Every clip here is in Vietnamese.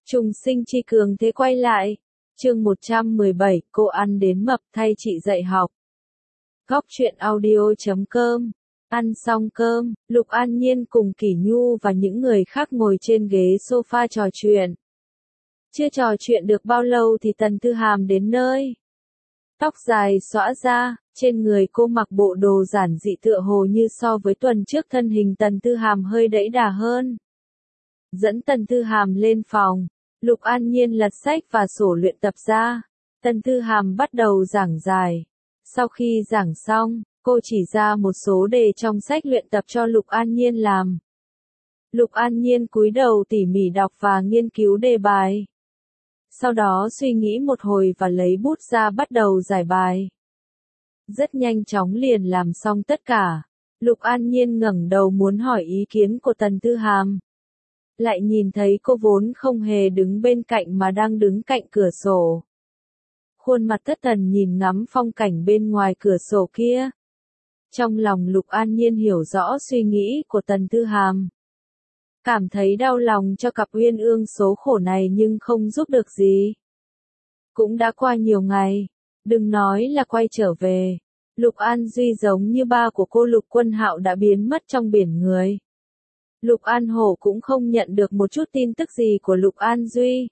Trùng sinh chi cường thế quay lại. Chương 117, cô ăn đến mập thay chị dạy học. Góc truyện audio.com. Ăn xong cơm, Lục An Nhiên cùng Kỷ Nhu và những người khác ngồi trên ghế sofa trò chuyện. Chưa trò chuyện được bao lâu thì Tần Tư Hàm đến nơi. Tóc dài xõa ra, trên người cô mặc bộ đồ giản dị tựa hồ như so với tuần trước thân hình Tần Tư Hàm hơi đẫy đà hơn. Dẫn Tần Tư Hàm lên phòng, Lục An Nhiên lật sách và sổ luyện tập ra. Tần Tư Hàm bắt đầu giảng giải. Sau khi giảng xong, cô chỉ ra một số đề trong sách luyện tập cho Lục An Nhiên làm. Lục An Nhiên cúi đầu tỉ mỉ đọc và nghiên cứu đề bài. Sau đó suy nghĩ một hồi và lấy bút ra bắt đầu giải bài. Rất nhanh chóng liền làm xong tất cả. Lục An Nhiên ngẩng đầu muốn hỏi ý kiến của Tần Tư Hàm. Lại nhìn thấy cô vốn không hề đứng bên cạnh mà đang đứng cạnh cửa sổ. Khuôn mặt thất thần nhìn ngắm phong cảnh bên ngoài cửa sổ kia. Trong lòng Lục An Nhiên hiểu rõ suy nghĩ của Tần Tư Hàm. Cảm thấy đau lòng cho cặp uyên ương số khổ này nhưng không giúp được gì. Cũng đã qua nhiều ngày, đừng nói là quay trở về. Lục An Duy giống như ba của cô Lục Quân Hạo đã biến mất trong biển người. Lục An Hổ cũng không nhận được một chút tin tức gì của Lục An Duy.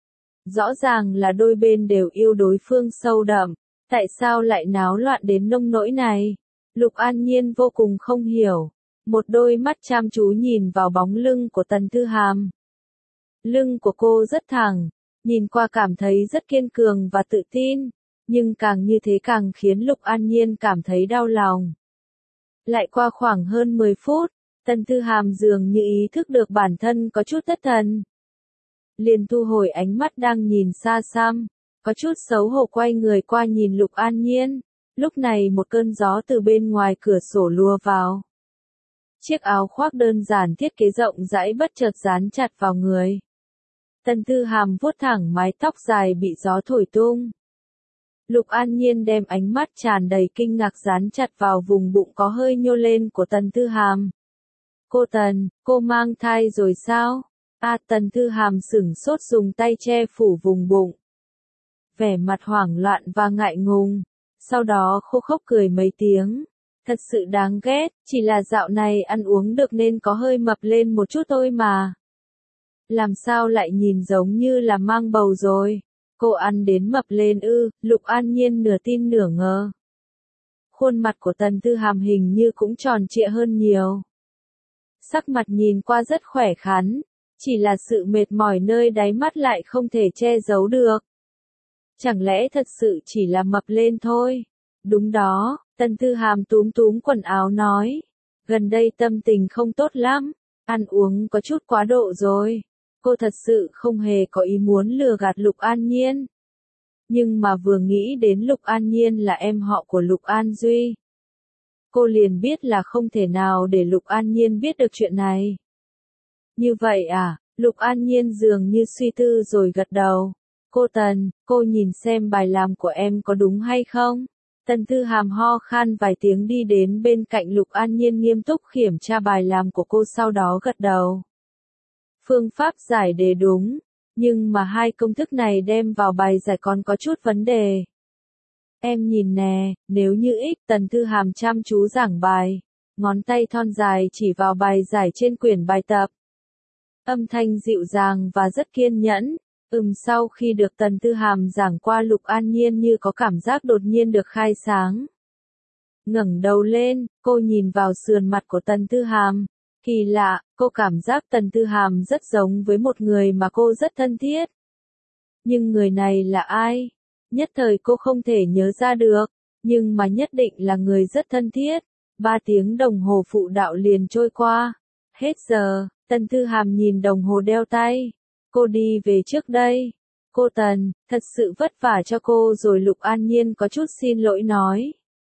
Rõ ràng là đôi bên đều yêu đối phương sâu đậm, tại sao lại náo loạn đến nông nỗi này? Lục An Nhiên vô cùng không hiểu, một đôi mắt chăm chú nhìn vào bóng lưng của Tần Tư Hàm. Lưng của cô rất thẳng, nhìn qua cảm thấy rất kiên cường và tự tin, nhưng càng như thế càng khiến Lục An Nhiên cảm thấy đau lòng. Lại qua khoảng hơn 10 phút, Tần Tư Hàm dường như ý thức được bản thân có chút thất thần. Liền thu hồi ánh mắt đang nhìn xa xăm, có chút xấu hổ quay người qua nhìn Lục An Nhiên. Lúc này một cơn gió từ bên ngoài cửa sổ lùa vào. Chiếc áo khoác đơn giản thiết kế rộng rãi bất chợt dán chặt vào người. Tần Tư Hàm vuốt thẳng mái tóc dài bị gió thổi tung. Lục An Nhiên đem ánh mắt tràn đầy kinh ngạc dán chặt vào vùng bụng có hơi nhô lên của Tần Tư Hàm. Cô Tần, cô mang thai rồi sao? Tần Tư Hàm sửng sốt dùng tay che phủ vùng bụng. Vẻ mặt hoảng loạn và ngại ngùng, sau đó khô khốc cười mấy tiếng. Thật sự đáng ghét, chỉ là dạo này ăn uống được nên có hơi mập lên một chút thôi mà. Làm sao lại nhìn giống như là mang bầu rồi? Cô ăn đến mập lên ư? Lục An Nhiên nửa tin nửa ngờ. Khuôn mặt của Tần Tư Hàm hình như cũng tròn trịa hơn nhiều. Sắc mặt nhìn qua rất khỏe khoắn, chỉ là sự mệt mỏi nơi đáy mắt lại không thể che giấu được. Chẳng lẽ thật sự chỉ là mập lên thôi? Đúng đó, Tần Tư Hàm túm túm quần áo nói. Gần đây tâm tình không tốt lắm, ăn uống có chút quá độ rồi. Cô thật sự không hề có ý muốn lừa gạt Lục An Nhiên. Nhưng mà vừa nghĩ đến Lục An Nhiên là em họ của Lục An Duy. Cô liền biết là không thể nào để Lục An Nhiên biết được chuyện này. Như vậy à? Lục An Nhiên dường như suy tư rồi gật đầu. Cô Tần, cô nhìn xem bài làm của em có đúng hay không? Tần Tư Hàm ho khan vài tiếng đi đến bên cạnh Lục An Nhiên nghiêm túc kiểm tra bài làm của cô sau đó gật đầu. Phương pháp giải đề đúng, nhưng mà hai công thức này đem vào bài giải còn có chút vấn đề. Em nhìn nè, nếu như Tần Tư Hàm chăm chú giảng bài, ngón tay thon dài chỉ vào bài giải trên quyển bài tập. Âm thanh dịu dàng và rất kiên nhẫn. Sau khi được Tần Tư Hàm giảng qua Lục An Nhiên như có cảm giác đột nhiên được khai sáng. Ngẩng đầu lên, cô nhìn vào sườn mặt của Tần Tư Hàm. Kỳ lạ, cô cảm giác Tần Tư Hàm rất giống với một người mà cô rất thân thiết. Nhưng người này là ai? Nhất thời cô không thể nhớ ra được, nhưng mà nhất định là người rất thân thiết. 3 tiếng đồng hồ phụ đạo liền trôi qua. Hết giờ, Tần Tư Hàm nhìn đồng hồ đeo tay. Cô đi về trước đây. Cô Tần, thật sự vất vả cho cô rồi. Lục An Nhiên có chút xin lỗi nói.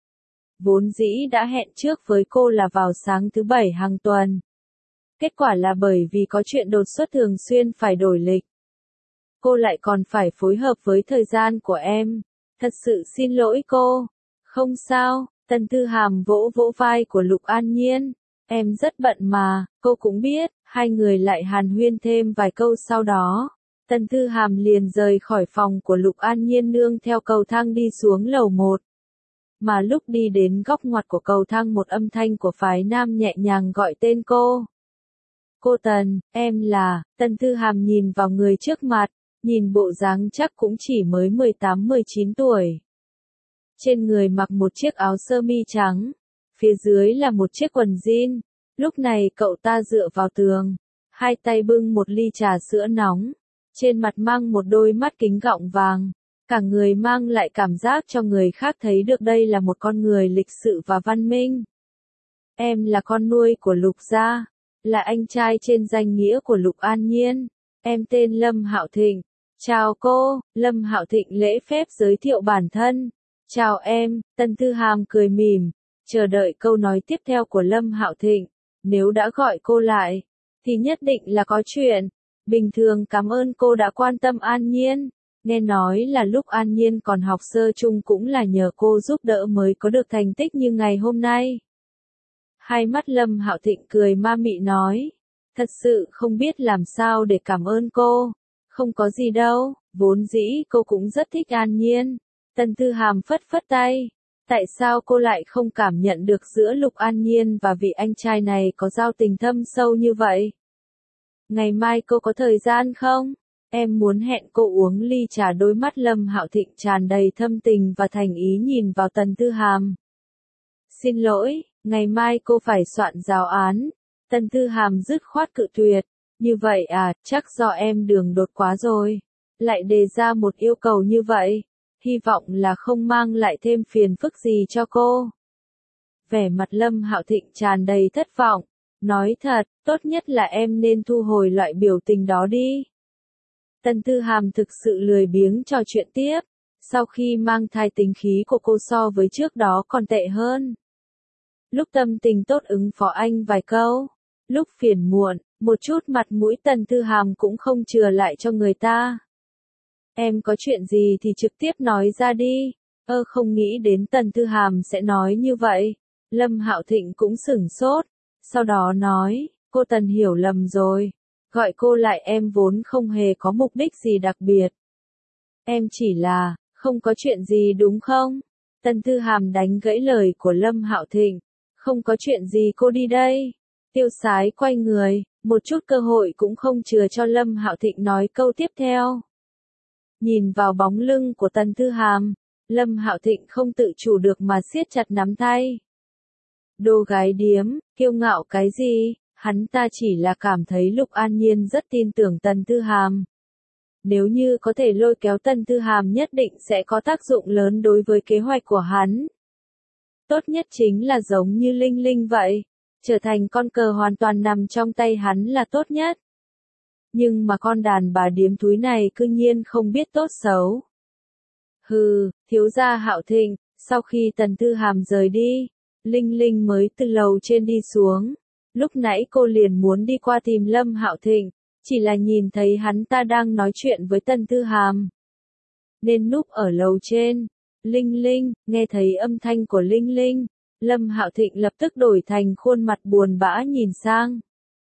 Vốn dĩ đã hẹn trước với cô là vào sáng thứ 7 hàng tuần. Kết quả là bởi vì có chuyện đột xuất thường xuyên phải đổi lịch. Cô lại còn phải phối hợp với thời gian của em. Thật sự xin lỗi cô. Không sao, Tần Tư Hàm vỗ vỗ vai của Lục An Nhiên. Em rất bận mà, cô cũng biết. Hai người lại hàn huyên thêm vài câu sau đó. Tần Thư Hàm liền rời khỏi phòng của Lục An Nhiên nương theo cầu thang đi xuống lầu 1. Mà lúc đi đến góc ngoặt của cầu thang một âm thanh của phái nam nhẹ nhàng gọi tên cô. Cô Tần, em là, Tần Thư Hàm nhìn vào người trước mặt, nhìn bộ dáng chắc cũng chỉ mới 18-19 tuổi. Trên người mặc một chiếc áo sơ mi trắng, phía dưới là một chiếc quần jean. Lúc này cậu ta dựa vào tường, hai tay bưng một ly trà sữa nóng, trên mặt mang một đôi mắt kính gọng vàng, cả người mang lại cảm giác cho người khác thấy được đây là một con người lịch sự và văn minh. Em là con nuôi của Lục gia, là anh trai trên danh nghĩa của Lục An Nhiên, em tên Lâm Hạo Thịnh. Chào cô, Lâm Hạo Thịnh lễ phép giới thiệu bản thân. Chào em, Tần Thư Hàm cười mỉm, chờ đợi câu nói tiếp theo của Lâm Hạo Thịnh. Nếu đã gọi cô lại, thì nhất định là có chuyện. Bình thường cảm ơn cô đã quan tâm An Nhiên. Nghe nói là lúc An Nhiên còn học sơ chung cũng là nhờ cô giúp đỡ mới có được thành tích như ngày hôm nay. Hai mắt Lâm Hạo Thịnh cười ma mị nói. Thật sự không biết làm sao để cảm ơn cô. Không có gì đâu, vốn dĩ cô cũng rất thích An Nhiên. Tần Thư Hàm phất phất tay. Tại sao cô lại không cảm nhận được giữa Lục An Nhiên và vị anh trai này có giao tình thâm sâu như vậy? Ngày mai cô có thời gian không? Em muốn hẹn cô uống ly trà. Đôi mắt Lâm Hạo Thịnh tràn đầy thâm tình và thành ý nhìn vào Tần Thư Hàm. Xin lỗi, ngày mai cô phải soạn giáo án. Tần Thư Hàm dứt khoát cự tuyệt. Như vậy à, chắc do em đường đột quá rồi. Lại đề ra một yêu cầu như vậy. Hy vọng là không mang lại thêm phiền phức gì cho cô. Vẻ mặt Lâm Hạo Thịnh tràn đầy thất vọng. Nói thật, tốt nhất là em nên thu hồi loại biểu tình đó đi. Tần Thư Hàm thực sự lười biếng trò chuyện tiếp. Sau khi mang thai tính khí của cô so với trước đó còn tệ hơn. Lúc tâm tình tốt ứng phó anh vài câu. Lúc phiền muộn, một chút mặt mũi Tần Thư Hàm cũng không chừa lại cho người ta. Em có chuyện gì thì trực tiếp nói ra đi. Không nghĩ đến Tần Thư Hàm sẽ nói như vậy. Lâm Hạo Thịnh cũng sửng sốt. Sau đó nói, cô Tần hiểu lầm rồi. Gọi cô lại em vốn không hề có mục đích gì đặc biệt. Em chỉ là, không có chuyện gì đúng không? Tần Thư Hàm đánh gãy lời của Lâm Hạo Thịnh. Không có chuyện gì cô đi đây. Tiêu Sái quay người, một chút cơ hội cũng không chừa cho Lâm Hạo Thịnh nói câu tiếp theo. Nhìn vào bóng lưng của Tần Thư Hàm, Lâm Hạo Thịnh không tự chủ được mà siết chặt nắm tay. Đồ gái điếm, kiêu ngạo cái gì, hắn ta chỉ là cảm thấy Lục An Nhiên rất tin tưởng Tần Thư Hàm. Nếu như có thể lôi kéo Tần Thư Hàm nhất định sẽ có tác dụng lớn đối với kế hoạch của hắn. Tốt nhất chính là giống như Linh Linh vậy, trở thành con cờ hoàn toàn nằm trong tay hắn là tốt nhất. Nhưng mà con đàn bà điếm thúi này cư nhiên không biết tốt xấu. Hừ, thiếu gia Hạo Thịnh, sau khi Tần Thư Hàm rời đi, Linh Linh mới từ lầu trên đi xuống. Lúc nãy cô liền muốn đi qua tìm Lâm Hạo Thịnh, chỉ là nhìn thấy hắn ta đang nói chuyện với Tần Thư Hàm. Nên núp ở lầu trên. Linh Linh, nghe thấy âm thanh của Linh Linh, Lâm Hạo Thịnh lập tức đổi thành khuôn mặt buồn bã nhìn sang.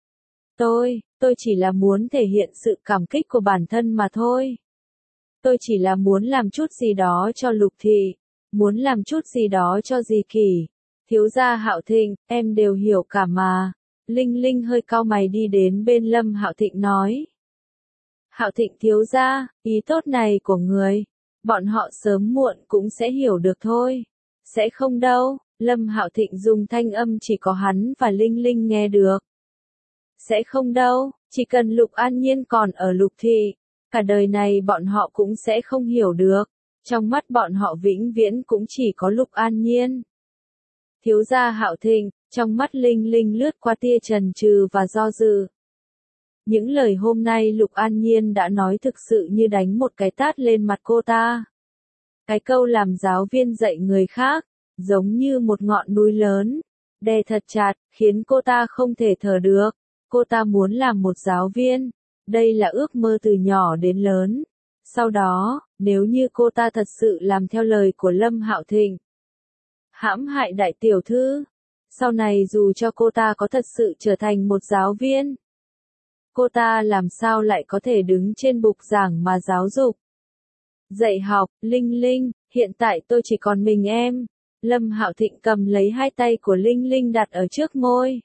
Tôi chỉ là muốn thể hiện sự cảm kích của bản thân mà thôi. Tôi chỉ là muốn làm chút gì đó cho Lục Thị, muốn làm chút gì đó cho dì Kỳ. Thiếu gia Hạo Thịnh, em đều hiểu cả mà. Linh Linh hơi cau mày đi đến bên Lâm Hạo Thịnh nói. Hạo Thịnh thiếu gia, ý tốt này của người, bọn họ sớm muộn cũng sẽ hiểu được thôi. Sẽ không đâu, Lâm Hạo Thịnh dùng thanh âm chỉ có hắn và Linh Linh nghe được. Sẽ không đâu, chỉ cần Lục An Nhiên còn ở Lục Thị, cả đời này bọn họ cũng sẽ không hiểu được. Trong mắt bọn họ vĩnh viễn cũng chỉ có Lục An Nhiên. Thiếu gia Hạo Thịnh, trong mắt Linh Linh lướt qua tia chần chừ và do dự. Những lời hôm nay Lục An Nhiên đã nói thực sự như đánh một cái tát lên mặt cô ta. Cái câu làm giáo viên dạy người khác, giống như một ngọn núi lớn, đè thật chặt, khiến cô ta không thể thở được. Cô ta muốn làm một giáo viên, đây là ước mơ từ nhỏ đến lớn. Sau đó, nếu như cô ta thật sự làm theo lời của Lâm Hạo Thịnh, hãm hại đại tiểu thư, sau này dù cho cô ta có thật sự trở thành một giáo viên, cô ta làm sao lại có thể đứng trên bục giảng mà giáo dục. Dạy học, Linh Linh, hiện tại tôi chỉ còn mình em. Lâm Hạo Thịnh cầm lấy hai tay của Linh Linh đặt ở trước môi.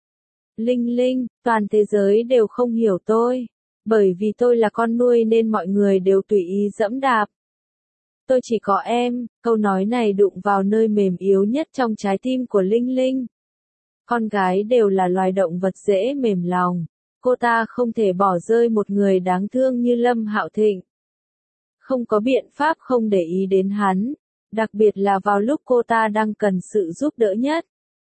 Linh Linh, toàn thế giới đều không hiểu tôi. Bởi vì tôi là con nuôi nên mọi người đều tùy ý dẫm đạp. Tôi chỉ có em, câu nói này đụng vào nơi mềm yếu nhất trong trái tim của Linh Linh. Con gái đều là loài động vật dễ mềm lòng. Cô ta không thể bỏ rơi một người đáng thương như Lâm Hạo Thịnh. Không có biện pháp không để ý đến hắn, đặc biệt là vào lúc cô ta đang cần sự giúp đỡ nhất.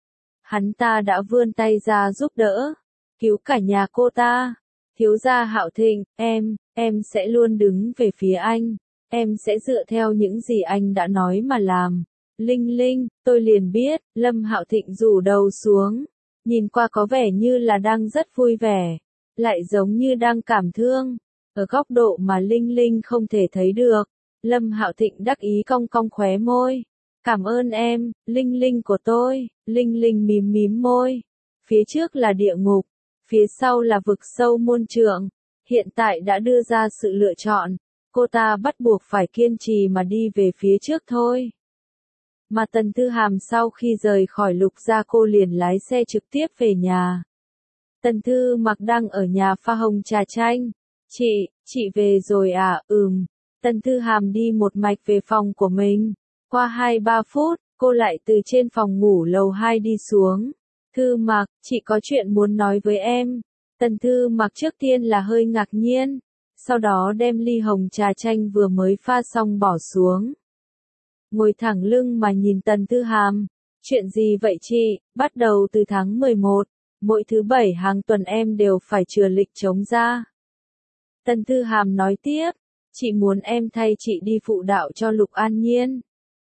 Hắn ta đã vươn tay ra giúp đỡ, cứu cả nhà cô ta. Thiếu gia Hạo Thịnh, em sẽ luôn đứng về phía anh, em sẽ dựa theo những gì anh đã nói mà làm. Linh Linh, tôi liền biết, Lâm Hạo Thịnh rủ đầu xuống, nhìn qua có vẻ như là đang rất vui vẻ, lại giống như đang cảm thương. Ở góc độ mà Linh Linh không thể thấy được, Lâm Hạo Thịnh đắc ý cong cong khóe môi. Cảm ơn em, Linh Linh của tôi. Linh Linh mím mím môi. Phía trước là địa ngục, phía sau là vực sâu muôn trượng. Hiện tại đã đưa ra sự lựa chọn, cô ta bắt buộc phải kiên trì mà đi về phía trước thôi. Mà Tần Tư Hàm sau khi rời khỏi Lục gia cô liền lái xe trực tiếp về nhà. Tần Thư Mặc đang ở nhà pha hồng trà chanh. Chị về rồi à? Tần Thư Hàm đi một mạch về phòng của mình. Qua 2-3 phút, cô lại từ trên phòng ngủ lầu 2 đi xuống. Thư Mặc, chị có chuyện muốn nói với em. Tần Thư Mặc trước tiên là hơi ngạc nhiên, sau đó đem ly hồng trà chanh vừa mới pha xong bỏ xuống. Ngồi thẳng lưng mà nhìn Tần Thư Hàm. Chuyện gì vậy chị? Bắt đầu từ tháng 11, mỗi thứ 7 hàng tuần em đều phải chừa lịch trống ra. Tần Thư Hàm nói tiếp, chị muốn em thay chị đi phụ đạo cho Lục An Nhiên.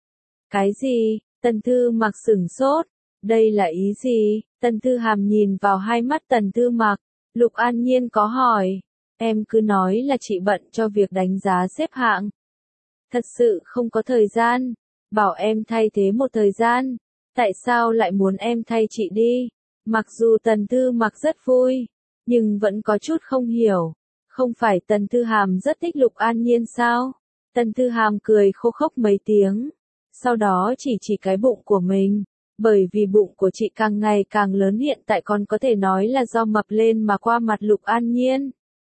Cái gì? Tần Thư Mặc sửng sốt. Đây là ý gì? Tần Thư Hàm nhìn vào hai mắt Tần Thư Mặc. Lục An Nhiên có hỏi. Em cứ nói là chị bận cho việc đánh giá xếp hạng. Thật sự không có thời gian. Bảo em thay thế một thời gian. Tại sao lại muốn em thay chị đi? Mặc dù Tần Thư Mặc rất vui, nhưng vẫn có chút không hiểu. Không phải Tần Thư Hàm rất thích Lục An Nhiên sao? Tần Thư Hàm cười khô khốc mấy tiếng. Sau đó chỉ cái bụng của mình. Bởi vì bụng của chị càng ngày càng lớn, hiện tại còn có thể nói là do mập lên mà qua mặt Lục An Nhiên.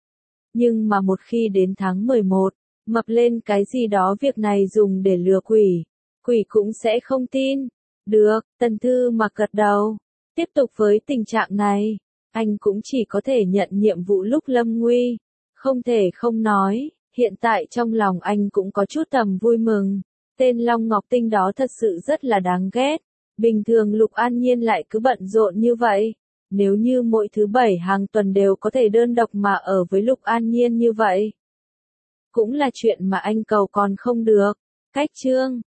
Nhưng mà một khi đến tháng 11, mập lên cái gì đó, việc này dùng để lừa quỷ. Quỷ cũng sẽ không tin. Được, Tần Thư Mặc gật đầu. Tiếp tục với tình trạng này, anh cũng chỉ có thể nhận nhiệm vụ lúc lâm nguy. Không thể không nói, hiện tại trong lòng anh cũng có chút tầm vui mừng. Tên Long Ngọc Tinh đó thật sự rất là đáng ghét. Bình thường Lục An Nhiên lại cứ bận rộn như vậy. Nếu như mỗi thứ 7 hàng tuần đều có thể đơn độc mà ở với Lục An Nhiên như vậy, cũng là chuyện mà anh cầu còn không được. Cách chương